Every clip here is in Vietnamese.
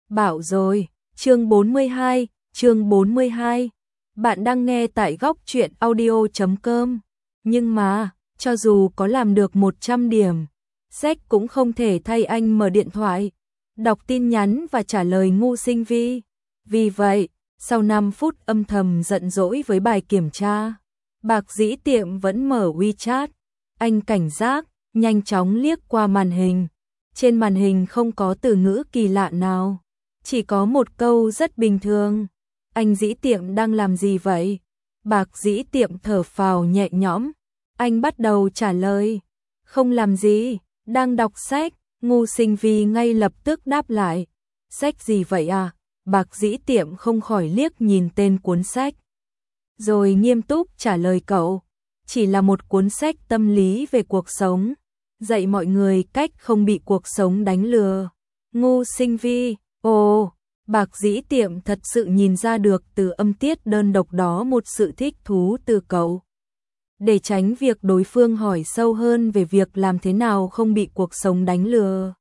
Bảo rồi, chương 42, chương 42. Bạn đang nghe tại góc truyện audio.com. Nhưng mà, cho dù có làm được 100 điểm, sách cũng không thể thay anh mở điện thoại, đọc tin nhắn và trả lời ngu sinh vi. Vì vậy, sau 5 phút âm thầm giận dỗi với bài kiểm tra, Bạc Dĩ Tiệm vẫn mở WeChat. Anh cảnh giác, nhanh chóng liếc qua màn hình. Trên màn hình không có từ ngữ kỳ lạ nào, chỉ có một câu rất bình thường. Anh Dĩ Tiệm đang làm gì vậy? Bạc Dĩ Tiệm thở phào nhẹ nhõm. Anh bắt đầu trả lời. Không làm gì, đang đọc sách. Ngu sinh vi ngay lập tức đáp lại. Sách gì vậy à? Bạc Dĩ Tiệm không khỏi liếc nhìn tên cuốn sách, rồi nghiêm túc trả lời cậu. Chỉ là một cuốn sách tâm lý về cuộc sống, dạy mọi người cách không bị cuộc sống đánh lừa. Ngu sinh vi, ồ, Bạc Dĩ Tiệm thật sự nhìn ra được từ âm tiết đơn độc đó một sự thích thú từ cậu. Để tránh việc đối phương hỏi sâu hơn về việc làm thế nào không bị cuộc sống đánh lừa,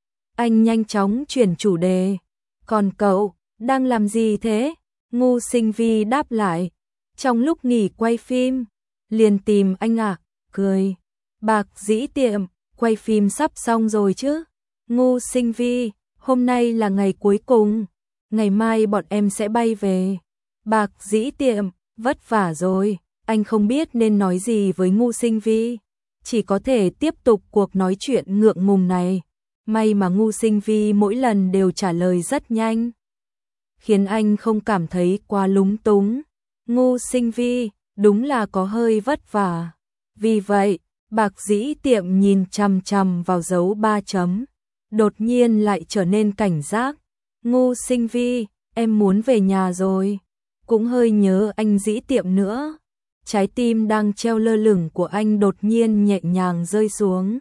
anh nhanh chóng chuyển chủ đề. Còn cậu, đang làm gì thế? Ngu sinh vi đáp lại. Trong lúc nghỉ quay phim, liền tìm anh à? Cười. Bạc Dĩ Tiệm, quay phim sắp xong rồi chứ? Ngu sinh vi, hôm nay là ngày cuối cùng, ngày mai bọn em sẽ bay về. Bạc Dĩ Tiệm, vất vả rồi. Anh không biết nên nói gì với ngu sinh vi, chỉ có thể tiếp tục cuộc nói chuyện ngượng ngùng này. May mà ngu sinh vi mỗi lần đều trả lời rất nhanh, khiến anh không cảm thấy quá lúng túng. Ngu sinh vi, đúng là có hơi vất vả. Vì vậy, Bạc Dĩ Tiệm nhìn chằm chằm vào dấu 3 chấm, đột nhiên lại trở nên cảnh giác. Ngu sinh vi, em muốn về nhà rồi, cũng hơi nhớ anh Dĩ Tiệm nữa. Trái tim đang treo lơ lửng của anh đột nhiên nhẹ nhàng rơi xuống.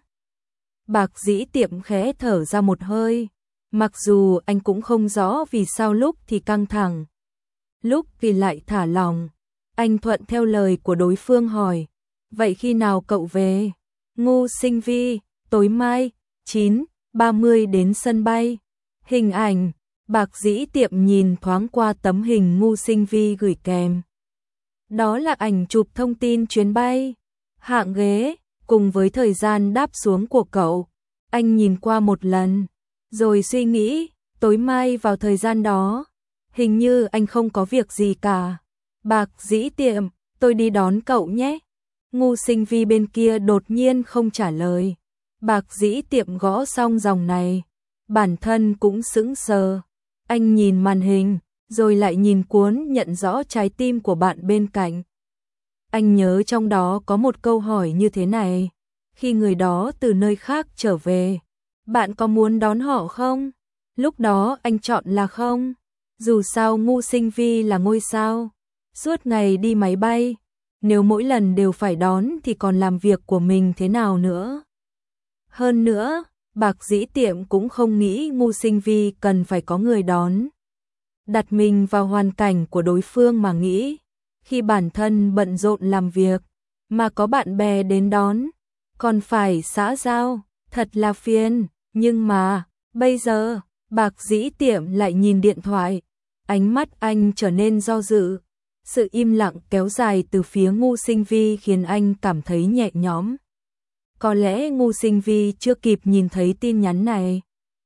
Bạc Dĩ Tiệm khẽ thở ra một hơi, mặc dù anh cũng không rõ vì sao lúc thì căng thẳng, lúc thì lại thả lỏng. Anh thuận theo lời của đối phương hỏi, vậy khi nào cậu về? Ngu sinh vi, tối mai, 9:30 đến sân bay. Hình ảnh, Bạc Dĩ Tiệm nhìn thoáng qua tấm hình ngu sinh vi gửi kèm. Đó là ảnh chụp thông tin chuyến bay, hạng ghế, cùng với thời gian đáp xuống của cậu. Anh nhìn qua một lần, rồi suy nghĩ, tối mai vào thời gian đó, hình như anh không có việc gì cả. Bạc Dĩ Tiệm, tôi đi đón cậu nhé. Ngu sinh vi bên kia đột nhiên không trả lời. Bạc Dĩ Tiệm gõ xong dòng này, bản thân cũng sững sờ. Anh nhìn màn hình, rồi lại nhìn cuốn nhận rõ trái tim của bạn bên cạnh. Anh nhớ trong đó có một câu hỏi như thế này: khi người đó từ nơi khác trở về, bạn có muốn đón họ không? Lúc đó anh chọn là không. Dù sao ngu sinh vi là ngôi sao, suốt ngày đi máy bay, nếu mỗi lần đều phải đón thì còn làm việc của mình thế nào nữa. Hơn nữa, Bạc Dĩ Tiệm cũng không nghĩ ngu sinh vi cần phải có người đón. Đặt mình vào hoàn cảnh của đối phương mà nghĩ, khi bản thân bận rộn làm việc, mà có bạn bè đến đón, còn phải xã giao, thật là phiền. Nhưng mà, bây giờ, Bạc Dĩ Tiệm lại nhìn điện thoại, ánh mắt anh trở nên do dự. Sự im lặng kéo dài từ phía ngu sinh vi khiến anh cảm thấy nhẹ nhõm. Có lẽ ngu sinh vi chưa kịp nhìn thấy tin nhắn này.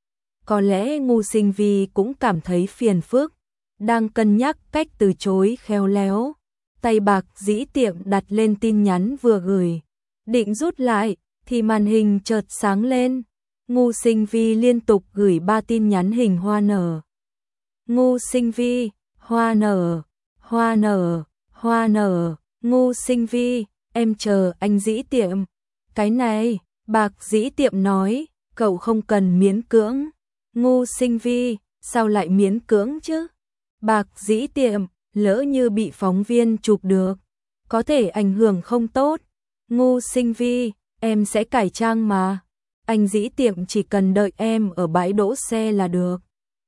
Có lẽ ngu sinh vi cũng cảm thấy phiền phức, đang cân nhắc cách từ chối khéo léo. Tay Bạc Dĩ Tiệm đặt lên tin nhắn vừa gửi, định rút lại, thì màn hình chợt sáng lên. Ngu sinh vi liên tục gửi 3 tin nhắn hình hoa nở. Ngu sinh vi, hoa nở, hoa nở, hoa nở. Ngu sinh vi, em chờ anh Dĩ Tiệm. Cái này, Bạc Dĩ Tiệm nói, cậu không cần miễn cưỡng. Ngu sinh vi, sao lại miễn cưỡng chứ? Bạc Dĩ Tiệm, lỡ như bị phóng viên chụp được, có thể ảnh hưởng không tốt. Ngu sinh vi, em sẽ cải trang mà. Anh Dĩ Tiệm chỉ cần đợi em ở bãi đỗ xe là được.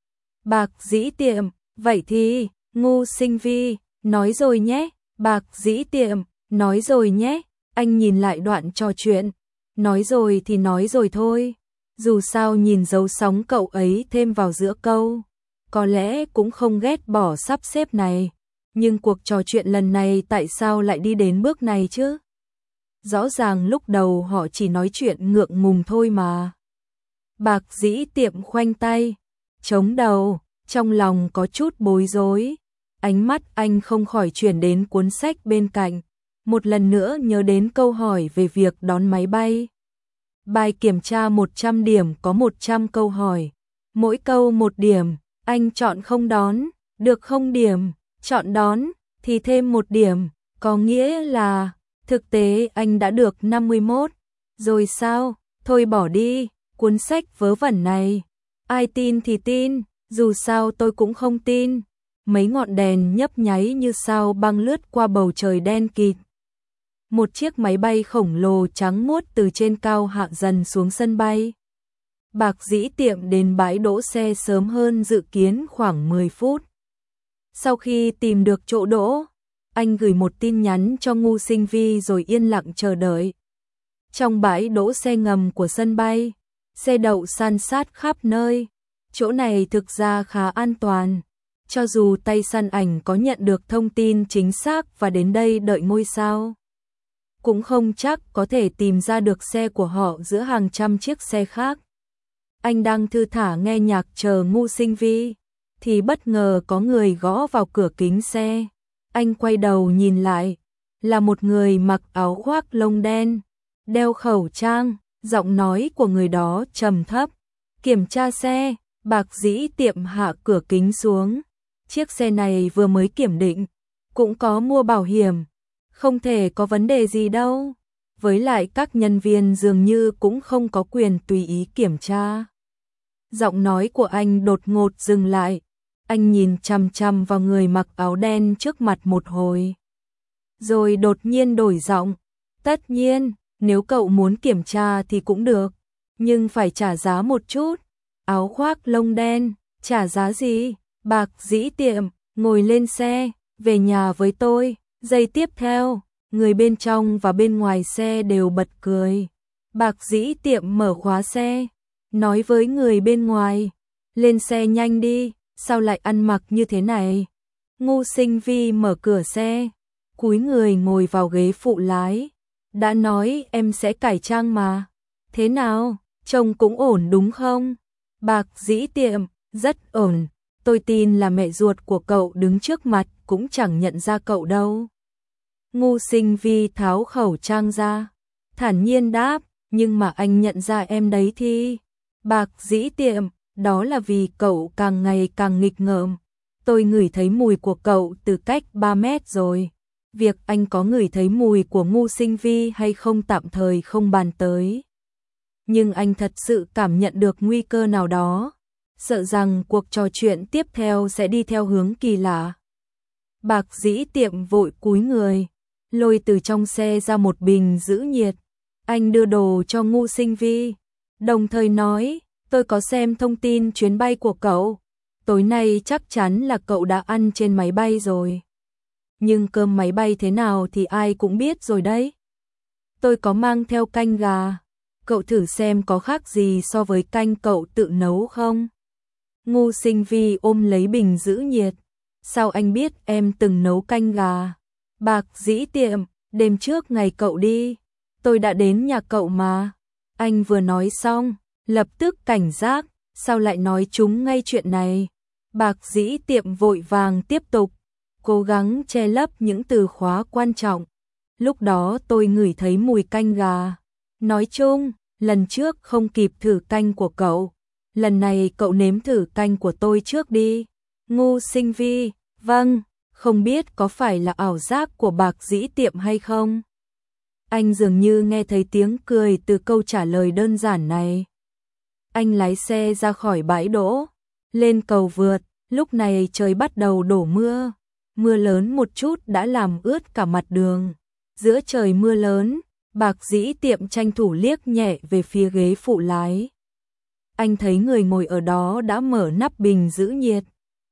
Bạc Dĩ Tiệm, vậy thì, ngu sinh vi, nói rồi nhé. Bạc Dĩ Tiệm, nói rồi nhé. Anh nhìn lại đoạn trò chuyện, nói rồi thì nói rồi thôi. Dù sao nhìn dấu sóng cậu ấy thêm vào giữa câu, có lẽ cũng không ghét bỏ sắp xếp này, nhưng cuộc trò chuyện lần này tại sao lại đi đến bước này chứ? Rõ ràng lúc đầu họ chỉ nói chuyện ngượng ngùng thôi mà. Bạc Dĩ Tiệm khoanh tay, chống đầu, trong lòng có chút bối rối. Ánh mắt anh không khỏi chuyển đến cuốn sách bên cạnh, một lần nữa nhớ đến câu hỏi về việc đón máy bay. Bài kiểm tra 100 điểm có 100 câu hỏi, mỗi câu 1 điểm, anh chọn không đón, được 0 điểm, chọn đón thì thêm 1 điểm, có nghĩa là thực tế anh đã được 51. Rồi sao? Thôi bỏ đi, cuốn sách vớ vẩn này. Ai tin thì tin, dù sao tôi cũng không tin. Mấy ngọn đèn nhấp nháy như sao băng lướt qua bầu trời đen kịt. Một chiếc máy bay khổng lồ trắng muốt từ trên cao hạ dần xuống sân bay. Bạc Dĩ Tiệm đến bãi đỗ xe sớm hơn dự kiến khoảng 10 phút. Sau khi tìm được chỗ đỗ, anh gửi một tin nhắn cho Ngô Sinh Vi rồi yên lặng chờ đợi. Trong bãi đỗ xe ngầm của sân bay, xe đậu san sát khắp nơi. Chỗ này thực ra khá an toàn. Cho dù tay săn ảnh có nhận được thông tin chính xác và đến đây đợi ngôi sao, cũng không chắc có thể tìm ra được xe của họ giữa hàng trăm chiếc xe khác. Anh đang thư thả nghe nhạc chờ Ngô Sinh Vi, thì bất ngờ có người gõ vào cửa kính xe. Anh quay đầu nhìn lại, là một người mặc áo khoác lông đen, đeo khẩu trang, giọng nói của người đó trầm thấp. Kiểm tra xe. Bạc Dĩ Tiệm hạ cửa kính xuống. Chiếc xe này vừa mới kiểm định, cũng có mua bảo hiểm, không thể có vấn đề gì đâu. Với lại các nhân viên dường như cũng không có quyền tùy ý kiểm tra. Giọng nói của anh đột ngột dừng lại. Anh nhìn chằm chằm vào người mặc áo đen trước mặt một hồi, rồi đột nhiên đổi giọng. Tất nhiên, nếu cậu muốn kiểm tra thì cũng được, nhưng phải trả giá một chút. Áo khoác lông đen, trả giá gì? Bạc Dĩ Tiệm, ngồi lên xe, về nhà với tôi. Giây tiếp theo, người bên trong và bên ngoài xe đều bật cười. Bạc Dĩ Tiệm mở khóa xe, nói với người bên ngoài, lên xe nhanh đi, sao lại ăn mặc như thế này? Ngô Sinh Vi mở cửa xe, cúi người ngồi vào ghế phụ lái. Đã nói em sẽ cải trang mà. Thế nào, trông cũng ổn đúng không? Bạc Dĩ Tiệm, rất ổn. Tôi tin là mẹ ruột của cậu đứng trước mặt cũng chẳng nhận ra cậu đâu. Ngô Sinh Vi tháo khẩu trang ra, thản nhiên đáp, nhưng mà anh nhận ra em đấy thì. Bạc Dĩ Tiệm, đó là vì cậu càng ngày càng nghịch ngợm. Tôi ngửi thấy mùi của cậu từ cách 3 mét rồi. Việc anh có ngửi thấy mùi của Ngô Sinh Vi hay không tạm thời không bàn tới. Nhưng anh thật sự cảm nhận được nguy cơ nào đó, sợ rằng cuộc trò chuyện tiếp theo sẽ đi theo hướng kỳ lạ. Bạc Dĩ Tiệm vội cúi người, lôi từ trong xe ra một bình giữ nhiệt. Anh đưa đồ cho Ngô Sinh Vi, đồng thời nói, tôi có xem thông tin chuyến bay của cậu. Tối nay chắc chắn là cậu đã ăn trên máy bay rồi. Nhưng cơm máy bay thế nào thì ai cũng biết rồi đấy. Tôi có mang theo canh gà. Cậu thử xem có khác gì so với canh cậu tự nấu không? Ngô Sinh Vi ôm lấy bình giữ nhiệt. Sao anh biết em từng nấu canh gà? Bạc Dĩ Tiệm, đêm trước ngày cậu đi, tôi đã đến nhà cậu mà. Anh vừa nói xong, lập tức cảnh giác, sao lại nói trúng ngay chuyện này? Bạc Dĩ Tiệm vội vàng tiếp tục, cố gắng che lấp những từ khóa quan trọng. Lúc đó tôi ngửi thấy mùi canh gà. Nói chung, lần trước không kịp thử canh của cậu. Lần này cậu nếm thử canh của tôi trước đi. Ngô Sinh Vi, vâng, không biết có phải là ảo giác của Bạc Dĩ Tiệm hay không? Anh dường như nghe thấy tiếng cười từ câu trả lời đơn giản này. Anh lái xe ra khỏi bãi đỗ, lên cầu vượt, lúc này trời bắt đầu đổ mưa. Mưa lớn một chút đã làm ướt cả mặt đường. Giữa trời mưa lớn, Bạc Dĩ Tiệm tranh thủ liếc nhẹ về phía ghế phụ lái. Anh thấy người ngồi ở đó đã mở nắp bình giữ nhiệt,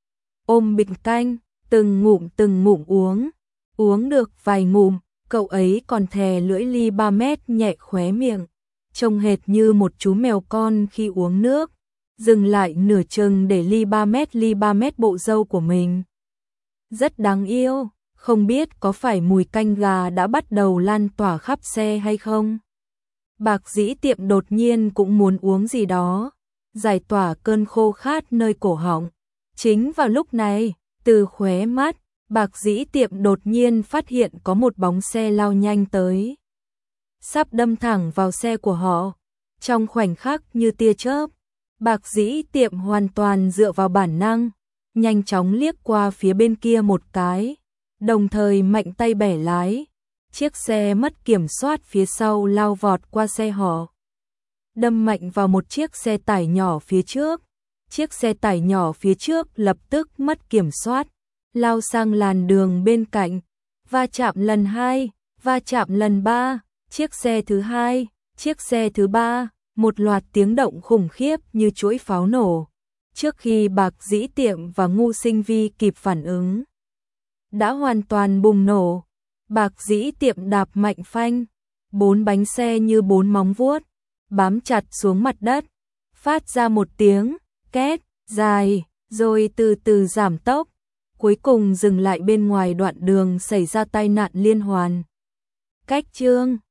ôm bình canh, từng ngụm uống. Uống được vài ngụm, cậu ấy còn thè lưỡi ly 3 mét nhẹ khóe miệng, trông hệt như một chú mèo con khi uống nước. dừng lại nửa chừng để ly 3 mét bộ râu của mình. Rất đáng yêu, không biết có phải mùi canh gà đã bắt đầu lan tỏa khắp xe hay không? Bạc Dĩ Tiệm đột nhiên cũng muốn uống gì đó, giải tỏa cơn khô khát nơi cổ họng. Chính vào lúc này, từ khóe mắt, Bạc Dĩ Tiệm đột nhiên phát hiện có một bóng xe lao nhanh tới. Sắp đâm thẳng vào xe của họ. Trong khoảnh khắc như tia chớp, Bạc Dĩ Tiệm hoàn toàn dựa vào bản năng, nhanh chóng liếc qua phía bên kia một cái, đồng thời mạnh tay bẻ lái. Chiếc xe mất kiểm soát phía sau lao vọt qua xe họ, đâm mạnh vào một chiếc xe tải nhỏ phía trước. Chiếc xe tải nhỏ phía trước lập tức mất kiểm soát, lao sang làn đường bên cạnh, va chạm lần 2, va chạm lần 3, chiếc xe thứ 2, chiếc xe thứ 3, một loạt tiếng động khủng khiếp như chuỗi pháo nổ. Trước khi Bạc Dĩ Tiệm và Ngu Sinh Vi kịp phản ứng, đã hoàn toàn bùng nổ. Bạc Dĩ Tiệm đạp mạnh phanh, 4 bánh xe như 4 móng vuốt, bám chặt xuống mặt đất, phát ra một tiếng két dài, rồi từ từ giảm tốc, cuối cùng dừng lại bên ngoài đoạn đường xảy ra tai nạn liên hoàn. Cách chương